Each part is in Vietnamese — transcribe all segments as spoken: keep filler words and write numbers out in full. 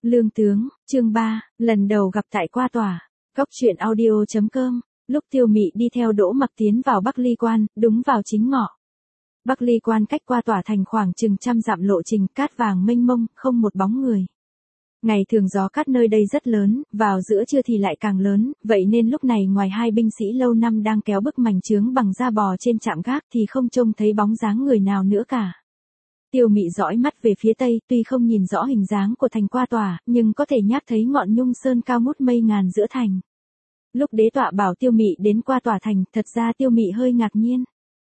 Lương tướng, chương ba, lần đầu gặp tại qua tòa. Góc truyện audio chấm com. Lúc Tiêu Mị đi theo Đỗ Mặc tiến vào Bắc Ly Quan, đúng vào chính ngọ. Bắc Ly Quan cách qua tòa thành khoảng chừng trăm dặm lộ trình, cát vàng mênh mông, không một bóng người. Ngày thường gió cát nơi đây rất lớn, vào giữa trưa thì lại càng lớn, vậy nên lúc này ngoài hai binh sĩ lâu năm đang kéo bức mành chướng bằng da bò trên trạm gác thì không trông thấy bóng dáng người nào nữa cả. Tiêu Mị dõi mắt về phía tây, tuy không nhìn rõ hình dáng của thành qua tòa, nhưng có thể nhác thấy ngọn nhung sơn cao ngút mây ngàn giữa thành. Lúc đế tọa bảo Tiêu Mị đến qua tòa thành, thật ra Tiêu Mị hơi ngạc nhiên.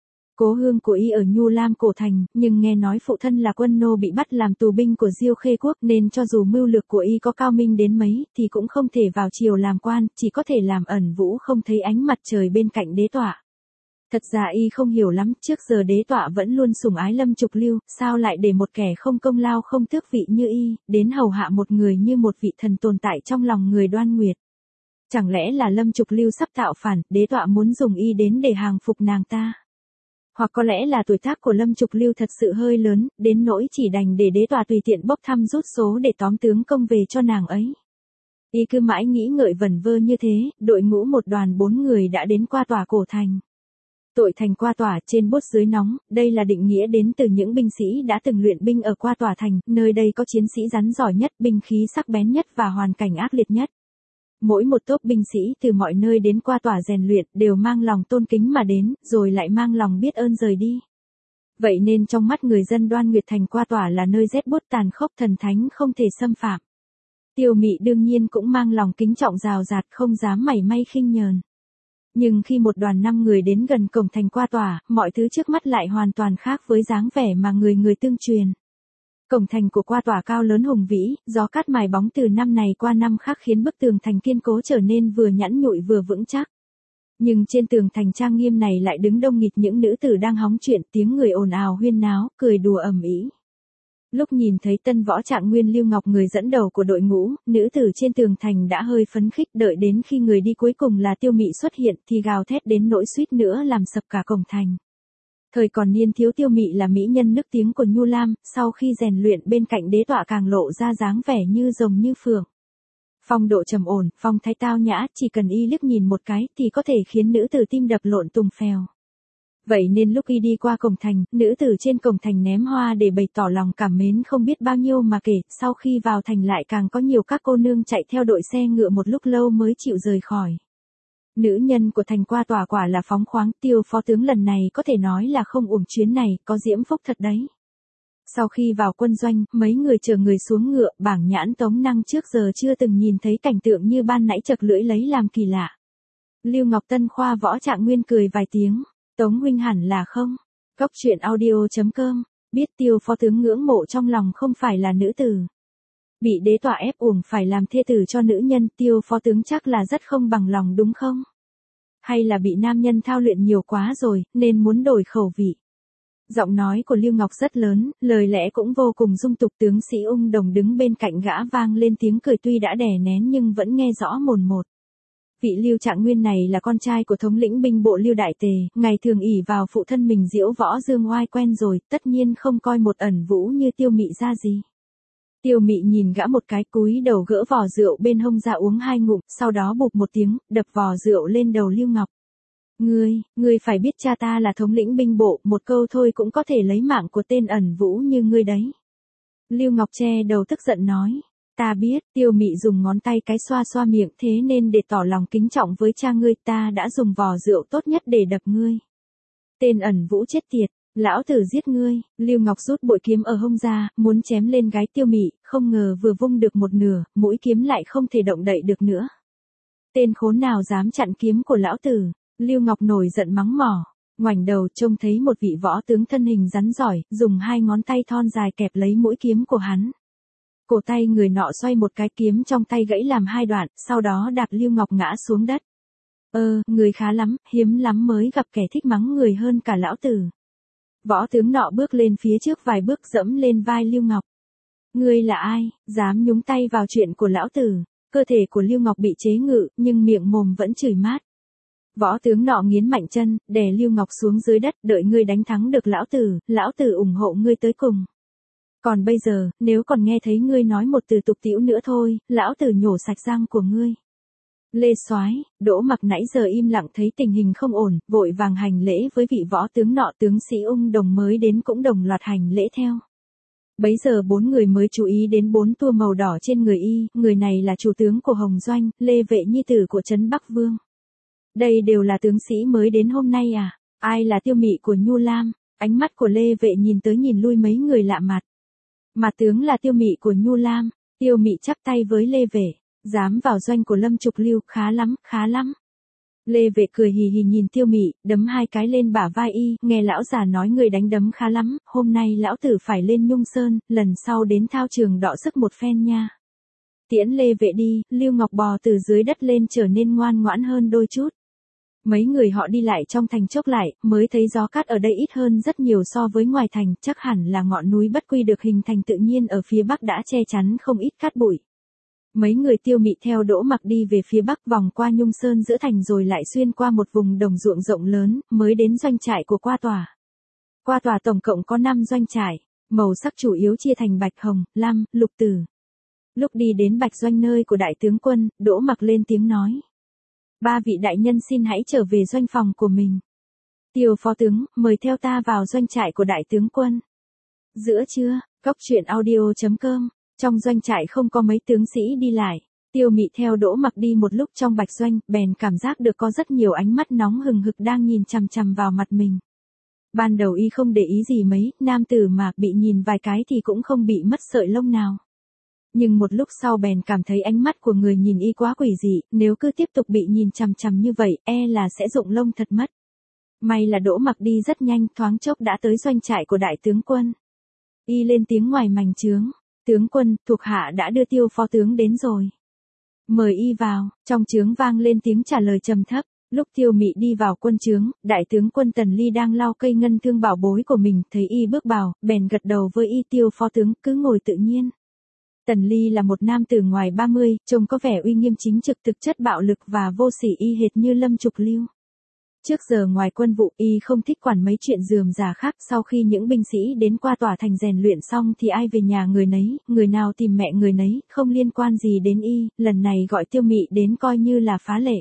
Cố hương của y ở Nhu Lam cổ thành, nhưng nghe nói phụ thân là quân nô bị bắt làm tù binh của Diêu Khê quốc, nên cho dù mưu lược của y có cao minh đến mấy, thì cũng không thể vào triều làm quan, chỉ có thể làm ẩn vũ không thấy ánh mặt trời bên cạnh đế tọa. Thật ra y không hiểu lắm, trước giờ đế tọa vẫn luôn sủng ái Lâm Trục Lưu, sao lại để một kẻ không công lao không tước vị như y, đến hầu hạ một người như một vị thần tồn tại trong lòng người Đoan Nguyệt. Chẳng lẽ là Lâm Trục Lưu sắp tạo phản, đế tọa muốn dùng y đến để hàng phục nàng ta? Hoặc có lẽ là tuổi tác của Lâm Trục Lưu thật sự hơi lớn, đến nỗi chỉ đành để đế tọa tùy tiện bốc thăm rút số để tóm tướng công về cho nàng ấy. Y cứ mãi nghĩ ngợi vẩn vơ như thế, đội ngũ một đoàn bốn người đã đến qua tòa cổ thành. Tội thành qua tòa, trên bốt dưới nóng, đây là định nghĩa đến từ những binh sĩ đã từng luyện binh ở qua tòa thành, nơi đây có chiến sĩ rắn giỏi nhất, binh khí sắc bén nhất và hoàn cảnh ác liệt nhất. Mỗi một tốp binh sĩ từ mọi nơi đến qua tòa rèn luyện đều mang lòng tôn kính mà đến, rồi lại mang lòng biết ơn rời đi. Vậy nên trong mắt người dân Đoan Nguyệt thành qua tòa là nơi rét buốt tàn khốc, thần thánh không thể xâm phạm. Tiêu Mị đương nhiên cũng mang lòng kính trọng rào rạt, không dám mảy may khinh nhờn. Nhưng khi một đoàn năm người đến gần cổng thành qua tòa, mọi thứ trước mắt lại hoàn toàn khác với dáng vẻ mà người người tương truyền. Cổng thành của qua tòa cao lớn hùng vĩ, gió cát mài bóng từ năm này qua năm khác khiến bức tường thành kiên cố trở nên vừa nhẵn nhụi vừa vững chắc. Nhưng trên tường thành trang nghiêm này lại đứng đông nghịt những nữ tử đang hóng chuyện, tiếng người ồn ào huyên náo, cười đùa ầm ĩ. Lúc nhìn thấy tân võ trạng nguyên Lưu Ngọc người dẫn đầu của đội ngũ, nữ tử trên tường thành đã hơi phấn khích, đợi đến khi người đi cuối cùng là Tiêu Mị xuất hiện thì gào thét đến nỗi suýt nữa làm sập cả cổng thành. Thời còn niên thiếu Tiêu Mị là mỹ nhân nức tiếng của Nhu Lam, sau khi rèn luyện bên cạnh đế tọa càng lộ ra dáng vẻ như rồng như phượng. Phong độ trầm ổn, phong thái tao nhã, chỉ cần y liếc nhìn một cái thì có thể khiến nữ tử tim đập lộn tùng phèo. Vậy nên lúc y đi qua cổng thành, nữ tử trên cổng thành ném hoa để bày tỏ lòng cảm mến không biết bao nhiêu mà kể, sau khi vào thành lại càng có nhiều các cô nương chạy theo đội xe ngựa một lúc lâu mới chịu rời khỏi. Nữ nhân của thành qua tòa quả là phóng khoáng, Tiêu phó tướng lần này có thể nói là không uổng chuyến này, có diễm phúc thật đấy. Sau khi vào quân doanh, mấy người chờ người xuống ngựa, bảng nhãn Tống Năng trước giờ chưa từng nhìn thấy cảnh tượng như ban nãy chật lưỡi lấy làm kỳ lạ. Lưu Ngọc Tân khoa võ trạng nguyên cười vài tiếng, Tống huynh hẳn là không. Góc truyện audio chấm com, biết Tiêu phó tướng ngưỡng mộ trong lòng không phải là nữ tử. Bị đế tọa ép uổng phải làm thê tử cho nữ nhân, Tiêu phó tướng chắc là rất không bằng lòng đúng không? Hay là bị nam nhân thao luyện nhiều quá rồi, nên muốn đổi khẩu vị? Giọng nói của Lưu Ngọc rất lớn, lời lẽ cũng vô cùng dung tục. Tướng sĩ Ung Đồng đứng bên cạnh gã vang lên tiếng cười tuy đã đè nén nhưng vẫn nghe rõ mồn một. Vị Lưu Trạng Nguyên này là con trai của thống lĩnh binh bộ Lưu Đại Tề, ngày thường ỷ vào phụ thân mình diễu võ dương oai quen rồi, tất nhiên không coi một ẩn vũ như Tiêu Mị ra gì. Tiêu Mị nhìn gã một cái, cúi đầu gỡ vò rượu bên hông ra uống hai ngụm, sau đó bụp một tiếng, đập vò rượu lên đầu Lưu Ngọc. Ngươi, ngươi phải biết cha ta là thống lĩnh binh bộ, một câu thôi cũng có thể lấy mạng của tên ẩn vũ như ngươi đấy. Lưu Ngọc che đầu tức giận nói. Ta biết. Tiêu Mị dùng ngón tay cái xoa xoa miệng, thế nên để tỏ lòng kính trọng với cha ngươi ta đã dùng vò rượu tốt nhất để đập ngươi. Tên ẩn vũ chết tiệt, lão tử giết ngươi. Lưu Ngọc rút bội kiếm ở hông ra, muốn chém lên gái Tiêu Mị, không ngờ vừa vung được một nửa, mũi kiếm lại không thể động đậy được nữa. Tên khốn nào dám chặn kiếm của lão tử? Lưu Ngọc nổi giận mắng mỏ, ngoảnh đầu trông thấy một vị võ tướng thân hình rắn giỏi, dùng hai ngón tay thon dài kẹp lấy mũi kiếm của hắn. Cổ tay người nọ xoay một cái, kiếm trong tay gãy làm hai đoạn, sau đó đạp Lưu Ngọc ngã xuống đất. Ơ, người khá lắm, hiếm lắm mới gặp kẻ thích mắng người hơn cả lão tử. Võ tướng nọ bước lên phía trước vài bước dẫm lên vai Lưu Ngọc. Ngươi là ai, dám nhúng tay vào chuyện của lão tử? Cơ thể của Lưu Ngọc bị chế ngự, nhưng miệng mồm vẫn chửi mát. Võ tướng nọ nghiến mạnh chân, đè Lưu Ngọc xuống dưới đất, đợi ngươi đánh thắng được lão tử, lão tử ủng hộ ngươi tới cùng. Còn bây giờ, nếu còn nghe thấy ngươi nói một từ tục tĩu nữa thôi, lão tử nhổ sạch răng của ngươi. Lê Soái, Đỗ Mặc nãy giờ im lặng thấy tình hình không ổn, vội vàng hành lễ với vị võ tướng nọ, tướng sĩ Ung Đồng mới đến cũng đồng loạt hành lễ theo. Bấy giờ bốn người mới chú ý đến bốn tua màu đỏ trên người y, người này là chủ tướng của Hồng Doanh, Lê Vệ nhi tử của trấn Bắc Vương. Đây đều là tướng sĩ mới đến hôm nay à? Ai là Tiêu Mị của Nhu Lam? Ánh mắt của Lê Vệ nhìn tới nhìn lui mấy người lạ mặt. Mà tướng là Tiêu Mị của Nhu Lam. Tiêu Mị chắp tay với Lê Vệ, dám vào doanh của Lâm Trục Lưu, khá lắm, khá lắm. Lê Vệ cười hì hì nhìn Tiêu Mị, đấm hai cái lên bả vai y, nghe lão già nói người đánh đấm khá lắm, hôm nay lão tử phải lên Nhung Sơn, lần sau đến thao trường đọ sức một phen nha. Tiễn Lê Vệ đi, Lưu Ngọc bò từ dưới đất lên trở nên ngoan ngoãn hơn đôi chút. Mấy người họ đi lại trong thành chốc lại, mới thấy gió cát ở đây ít hơn rất nhiều so với ngoài thành, chắc hẳn là ngọn núi Bất Quy được hình thành tự nhiên ở phía bắc đã che chắn không ít cát bụi. Mấy người Tiêu Mị theo Đỗ Mặc đi về phía bắc vòng qua Nhung Sơn giữa thành rồi lại xuyên qua một vùng đồng ruộng rộng lớn, mới đến doanh trại của Qua Tòa. Qua Tòa tổng cộng có năm doanh trại, màu sắc chủ yếu chia thành bạch, hồng, lam, lục tử. Lúc đi đến bạch doanh nơi của đại tướng quân, Đỗ Mặc lên tiếng nói. Ba vị đại nhân xin hãy trở về doanh phòng của mình. Tiêu phó tướng, mời theo ta vào doanh trại của đại tướng quân. Giữa trưa, cốc truyện audio chấm com. Trong doanh trại không có mấy tướng sĩ đi lại, Tiêu Mị theo Đỗ Mặc đi một lúc trong bạch doanh, bèn cảm giác được có rất nhiều ánh mắt nóng hừng hực đang nhìn chằm chằm vào mặt mình. Ban đầu y không để ý gì mấy, nam tử mà bị nhìn vài cái thì cũng không bị mất sợi lông nào. Nhưng một lúc sau bèn cảm thấy ánh mắt của người nhìn y quá quỷ dị, nếu cứ tiếp tục bị nhìn chằm chằm như vậy, e là sẽ rụng lông thật mất. May là Đỗ Mặc đi rất nhanh, thoáng chốc đã tới doanh trại của đại tướng quân. Y lên tiếng ngoài mảnh trướng. Tướng quân, thuộc hạ đã đưa Tiêu phó tướng đến rồi. Mời y vào, trong trướng vang lên tiếng trả lời trầm thấp. Lúc Tiêu Mị đi vào quân trướng, đại tướng quân Tần Ly đang lau cây ngân thương bảo bối của mình, thấy y bước vào, bèn gật đầu với y. Tiêu phó tướng, cứ ngồi tự nhiên. Tần Ly là một nam tử ngoài ba mươi, trông có vẻ uy nghiêm chính trực, thực chất bạo lực và vô sỉ y hệt như Lâm Trục Lưu. Trước giờ ngoài quân vụ, y không thích quản mấy chuyện rườm rà khác, sau khi những binh sĩ đến Qua Tòa thành rèn luyện xong thì ai về nhà người nấy, người nào tìm mẹ người nấy, không liên quan gì đến y, lần này gọi Tiêu Mị đến coi như là phá lệ.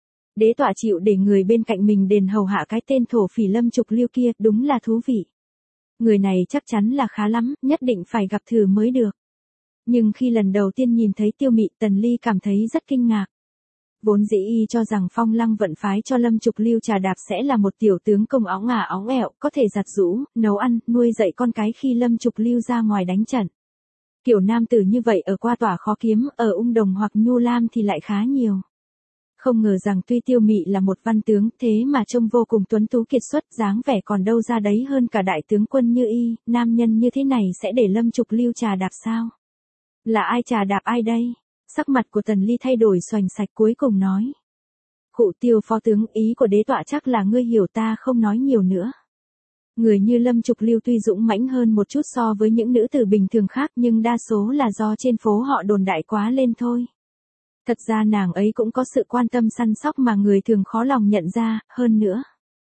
Đế tọa chịu để người bên cạnh mình đền hầu hạ cái tên thổ phỉ Lâm Trục Lưu kia, đúng là thú vị. Người này chắc chắn là khá lắm, nhất định phải gặp thử mới được. Nhưng khi lần đầu tiên nhìn thấy Tiêu Mị, Tần Ly cảm thấy rất kinh ngạc. Vốn dĩ y cho rằng Phong Lăng vận phái cho Lâm Trục Lưu trà đạp sẽ là một tiểu tướng công óng ả óng ẹo, có thể giặt giũ, nấu ăn, nuôi dạy con cái khi Lâm Trục Lưu ra ngoài đánh trận. Kiểu nam tử như vậy ở Qua Tòa khó kiếm, ở Ung Đồng hoặc Nhu Lam thì lại khá nhiều. Không ngờ rằng tuy Tiêu Mị là một văn tướng, thế mà trông vô cùng tuấn tú kiệt xuất, dáng vẻ còn đâu ra đấy hơn cả đại tướng quân như y, nam nhân như thế này sẽ để Lâm Trục Lưu trà đạp sao? Là ai trà đạp ai đây? Sắc mặt của Tần Ly thay đổi xoành sạch, cuối cùng nói. Khụ Tiêu phó tướng, ý của đế tọa chắc là ngươi hiểu, ta không nói nhiều nữa. Người như Lâm Trục Lưu tuy dũng mãnh hơn một chút so với những nữ tử bình thường khác, nhưng đa số là do trên phố họ đồn đại quá lên thôi. Thật ra nàng ấy cũng có sự quan tâm săn sóc mà người thường khó lòng nhận ra, hơn nữa.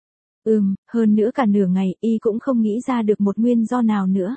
Ừm, hơn nữa cả nửa ngày, y cũng không nghĩ ra được một nguyên do nào nữa.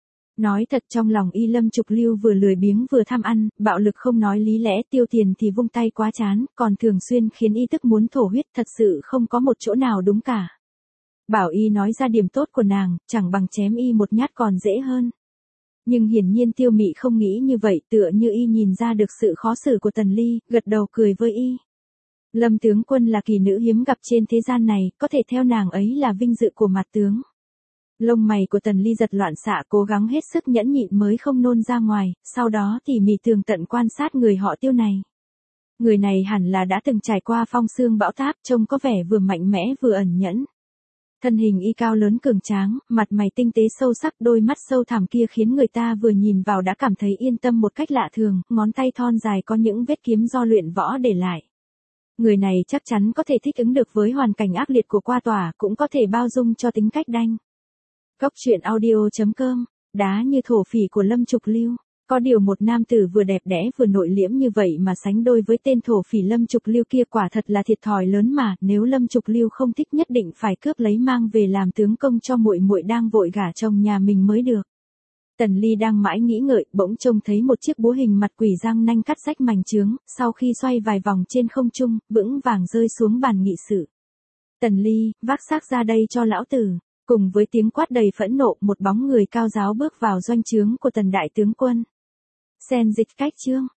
Nói thật, trong lòng y Lâm Trục Lưu vừa lười biếng vừa tham ăn, bạo lực không nói lý lẽ, tiêu tiền thì vung tay quá chán, còn thường xuyên khiến y tức muốn thổ huyết, thật sự không có một chỗ nào đúng cả. Bảo y nói ra điểm tốt của nàng, chẳng bằng chém y một nhát còn dễ hơn. Nhưng hiển nhiên Tiêu Mị không nghĩ như vậy, tựa như y nhìn ra được sự khó xử của Tần Ly, gật đầu cười với y. Lâm tướng quân là kỳ nữ hiếm gặp trên thế gian này, có thể theo nàng ấy là vinh dự của mặt tướng. Lông mày của Tần Ly giật loạn xạ, cố gắng hết sức nhẫn nhịn mới không nôn ra ngoài, sau đó tỉ mỉ tường tận quan sát người họ Tiêu này. Người này hẳn là đã từng trải qua phong sương bão táp, trông có vẻ vừa mạnh mẽ vừa ẩn nhẫn. Thân hình y cao lớn cường tráng, mặt mày tinh tế sâu sắc, đôi mắt sâu thẳm kia khiến người ta vừa nhìn vào đã cảm thấy yên tâm một cách lạ thường, ngón tay thon dài có những vết kiếm do luyện võ để lại. Người này chắc chắn có thể thích ứng được với hoàn cảnh ác liệt của Qua Tòa, cũng có thể bao dung cho tính cách đanh. Cốc truyện audio chấm com, đá như thổ phỉ của Lâm Trục Lưu. Có điều một nam tử vừa đẹp đẽ vừa nội liễm như vậy mà sánh đôi với tên thổ phỉ Lâm Trục Lưu kia quả thật là thiệt thòi lớn mà, nếu Lâm Trục Lưu không thích nhất định phải cướp lấy mang về làm tướng công cho muội muội đang vội gả chồng nhà mình mới được. Tần Ly đang mãi nghĩ ngợi, bỗng trông thấy một chiếc búa hình mặt quỷ răng nanh cắt rách mảnh chướng, sau khi xoay vài vòng trên không trung, vững vàng rơi xuống bàn nghị sự. Tần Ly, vác xác ra đây cho lão tử. Cùng với tiếng quát đầy phẫn nộ, một bóng người cao ráo bước vào doanh trướng của Tần đại tướng quân. Sen dịch cách chương.